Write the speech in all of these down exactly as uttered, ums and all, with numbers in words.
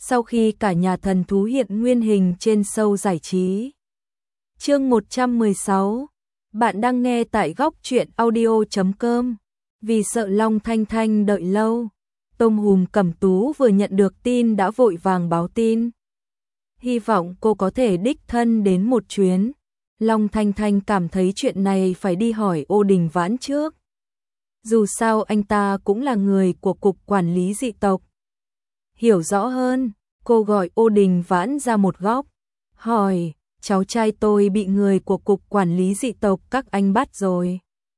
sau khi cả nhà thần thú hiện nguyên hình trên show giải trí. Chương một trăm mười sáu. Bạn đang nghe tại góc truyện audio chấm com. Vì sợ Long Thanh Thanh đợi lâu, Tôm Hùm Cẩm Tú vừa nhận được tin đã vội vàng báo tin. Hy vọng cô có thể đích thân đến một chuyến. Long Thanh Thanh cảm thấy chuyện này phải đi hỏi Ô Đình Vãn trước. Dù sao anh ta cũng là người của Cục Quản lý Dị tộc. Hiểu rõ hơn, cô gọi Ô Đình Vãn ra một góc, hỏi, cháu trai tôi bị người của Cục Quản lý Dị tộc các anh bắt rồi.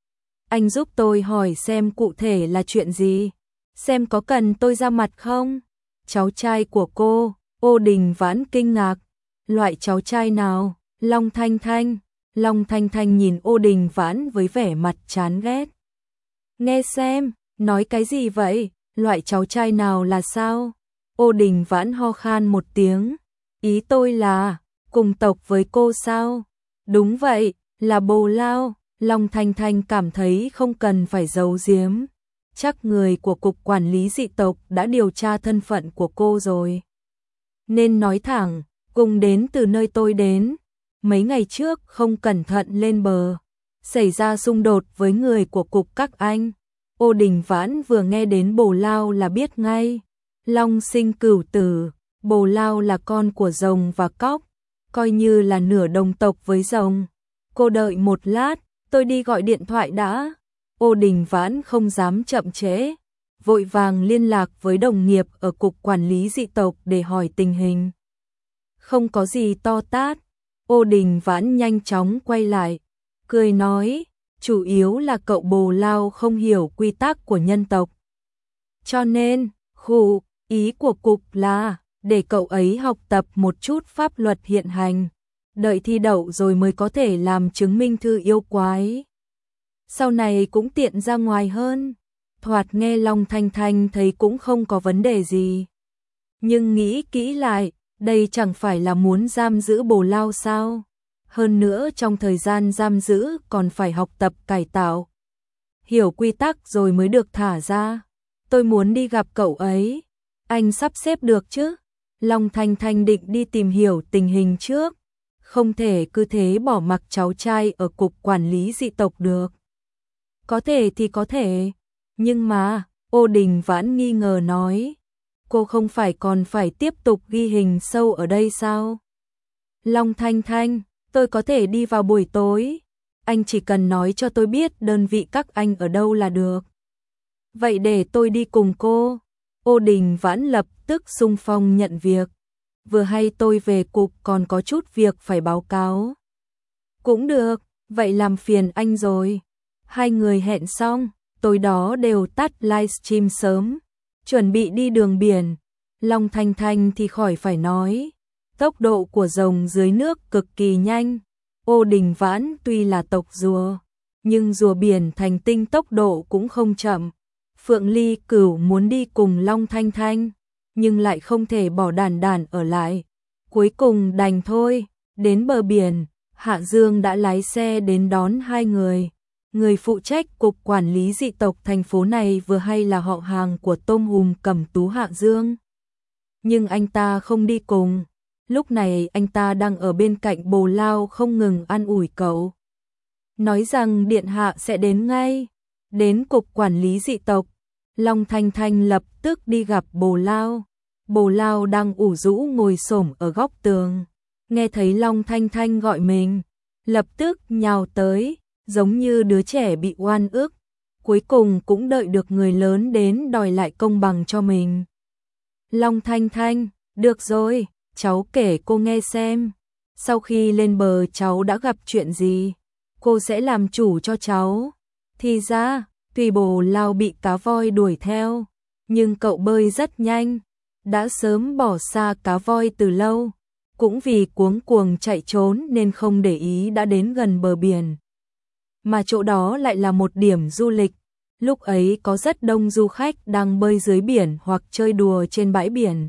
Anh giúp tôi hỏi xem cụ thể là chuyện gì, xem có cần tôi ra mặt không? Cháu trai của cô, Ô Đình Vãn kinh ngạc, loại cháu trai nào? Long Thanh Thanh. Long Thanh Thanh nhìn Ô Đình Vãn với vẻ mặt chán ghét. Nghe xem, nói cái gì vậy? Loại cháu trai nào là sao? Ô Đình Vãn ho khan một tiếng. Ý tôi là, cùng tộc với cô sao? Đúng vậy, là Bồ Lao. Long Thanh Thanh cảm thấy không cần phải giấu giếm. Chắc người của Cục Quản lý Dị tộc đã điều tra thân phận của cô rồi. Nên nói thẳng, cùng đến từ nơi tôi đến. Mấy ngày trước không cẩn thận lên bờ, xảy ra xung đột với người của Cục các anh. Ô Đình Vãn vừa nghe đến Bồ Lao là biết ngay. Long sinh cửu tử, Bồ Lao là con của rồng và cóc, coi như là nửa đồng tộc với rồng. Cô đợi một lát, tôi đi gọi điện thoại đã. Ô Đình Vãn không dám chậm trễ, vội vàng liên lạc với đồng nghiệp ở Cục Quản lý Dị tộc để hỏi tình hình. Không có gì to tát. Ô Đình Vãn nhanh chóng quay lại, cười nói, chủ yếu là cậu Bồ Lao không hiểu quy tắc của nhân tộc. Cho nên, khụ, ý của Cục là, để cậu ấy học tập một chút pháp luật hiện hành, đợi thi đậu rồi mới có thể làm chứng minh thư yêu quái. Sau này cũng tiện ra ngoài hơn. Thoạt nghe Long Thanh Thanh thấy cũng không có vấn đề gì. Nhưng nghĩ kỹ lại, đây chẳng phải là muốn giam giữ Bồ Lao sao? Hơn nữa trong thời gian giam giữ còn phải học tập cải tạo. Hiểu quy tắc rồi mới được thả ra. Tôi muốn đi gặp cậu ấy. Anh sắp xếp được chứ? Long Thanh Thanh định đi tìm hiểu tình hình trước. Không thể cứ thế bỏ mặc cháu trai ở Cục Quản lý Dị tộc được. Có thể thì có thể. Nhưng mà, Ô Đình Vãn nghi ngờ nói. Cô không phải còn phải tiếp tục ghi hình sâu ở đây sao? Long Thanh Thanh, tôi có thể đi vào buổi tối. Anh chỉ cần nói cho tôi biết đơn vị các anh ở đâu là được. Vậy để tôi đi cùng cô. Ô Đình Vãn lập tức xung phong nhận việc. Vừa hay tôi về cục còn có chút việc phải báo cáo. Cũng được, vậy làm phiền anh rồi. Hai người hẹn xong, tối đó đều tắt livestream sớm. Chuẩn bị đi đường biển. Long Thanh Thanh thì khỏi phải nói. Tốc độ của rồng dưới nước cực kỳ nhanh. Ô Đình Vãn tuy là tộc rùa, nhưng rùa biển thành tinh tốc độ cũng không chậm. Phượng Ly Cửu muốn đi cùng Long Thanh Thanh, nhưng lại không thể bỏ đàn đàn ở lại. Cuối cùng đành thôi, đến bờ biển, Hạ Dương đã lái xe đến đón hai người. Người phụ trách Cục Quản lý Dị tộc thành phố này vừa hay là họ hàng của Tôm Hùm Cẩm Tú Hạ Dương. Nhưng anh ta không đi cùng. Lúc này anh ta đang ở bên cạnh Bồ Lao không ngừng an ủi cậu. Nói rằng điện hạ sẽ đến ngay. Đến Cục Quản lý Dị tộc, Long Thanh Thanh lập tức đi gặp Bồ Lao. Bồ Lao đang ủ rũ ngồi xổm ở góc tường. Nghe thấy Long Thanh Thanh gọi mình, lập tức nhào tới, giống như đứa trẻ bị oan ức. Cuối cùng cũng đợi được người lớn đến đòi lại công bằng cho mình. Long Thanh Thanh, được rồi, cháu kể cô nghe xem. Sau khi lên bờ cháu đã gặp chuyện gì? Cô sẽ làm chủ cho cháu. Thì ra, tuy Bồ Lao bị cá voi đuổi theo, nhưng cậu bơi rất nhanh, đã sớm bỏ xa cá voi từ lâu. Cũng vì cuống cuồng chạy trốn nên không để ý đã đến gần bờ biển. Mà chỗ đó lại là một điểm du lịch. Lúc ấy có rất đông du khách đang bơi dưới biển hoặc chơi đùa trên bãi biển.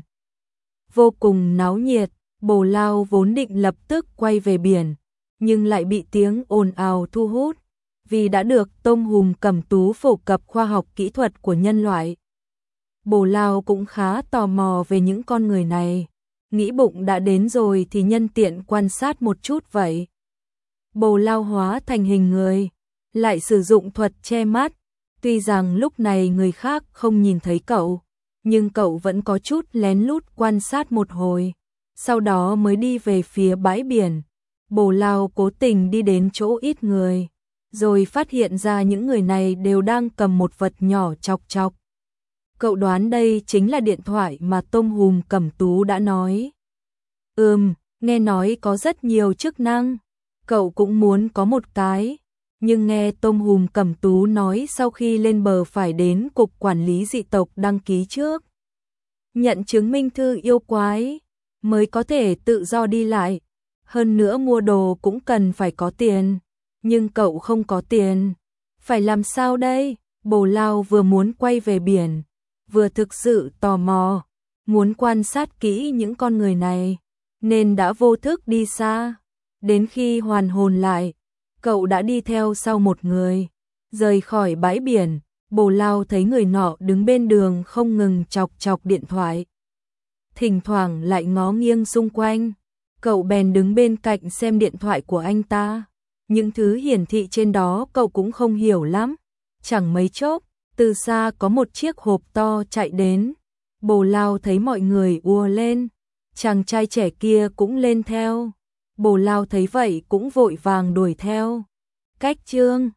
Vô cùng náo nhiệt. Bồ Lao vốn định lập tức quay về biển, nhưng lại bị tiếng ồn ào thu hút, vì đã được Tôm Hùm Cẩm Tú phổ cập khoa học kỹ thuật của nhân loại. Bồ Lao cũng khá tò mò về những con người này, nghĩ bụng đã đến rồi thì nhân tiện quan sát một chút vậy. Bồ Lao hóa thành hình người, lại sử dụng thuật che mắt, tuy rằng lúc này người khác không nhìn thấy cậu, nhưng cậu vẫn có chút lén lút quan sát một hồi, sau đó mới đi về phía bãi biển. Bồ Lao cố tình đi đến chỗ ít người, rồi phát hiện ra những người này đều đang cầm một vật nhỏ chọc chọc. Cậu đoán đây chính là điện thoại mà Tôm Hùm Cẩm Tú đã nói. Ừm, nghe nói có rất nhiều chức năng, cậu cũng muốn có một cái, nhưng nghe Tôm Hùm Cẩm Tú nói sau khi lên bờ phải đến Cục Quản lý Dị tộc đăng ký trước, nhận chứng minh thư yêu quái, mới có thể tự do đi lại. Hơn nữa mua đồ cũng cần phải có tiền, nhưng cậu không có tiền. Phải làm sao đây? Bồ Lao vừa muốn quay về biển, vừa thực sự tò mò, muốn quan sát kỹ những con người này, nên đã vô thức đi xa. Đến khi hoàn hồn lại, cậu đã đi theo sau một người, rời khỏi bãi biển. Bồ Lao thấy người nọ đứng bên đường không ngừng chọc chọc điện thoại, thỉnh thoảng lại ngó nghiêng xung quanh. Cậu bèn đứng bên cạnh xem điện thoại của anh ta. Những thứ hiển thị trên đó cậu cũng không hiểu lắm. Chẳng mấy chốc, từ xa có một chiếc hộp to chạy đến. Bồ Lao thấy mọi người ùa lên, chàng trai trẻ kia cũng lên theo. Bồ Lao thấy vậy cũng vội vàng đuổi theo. Cách chương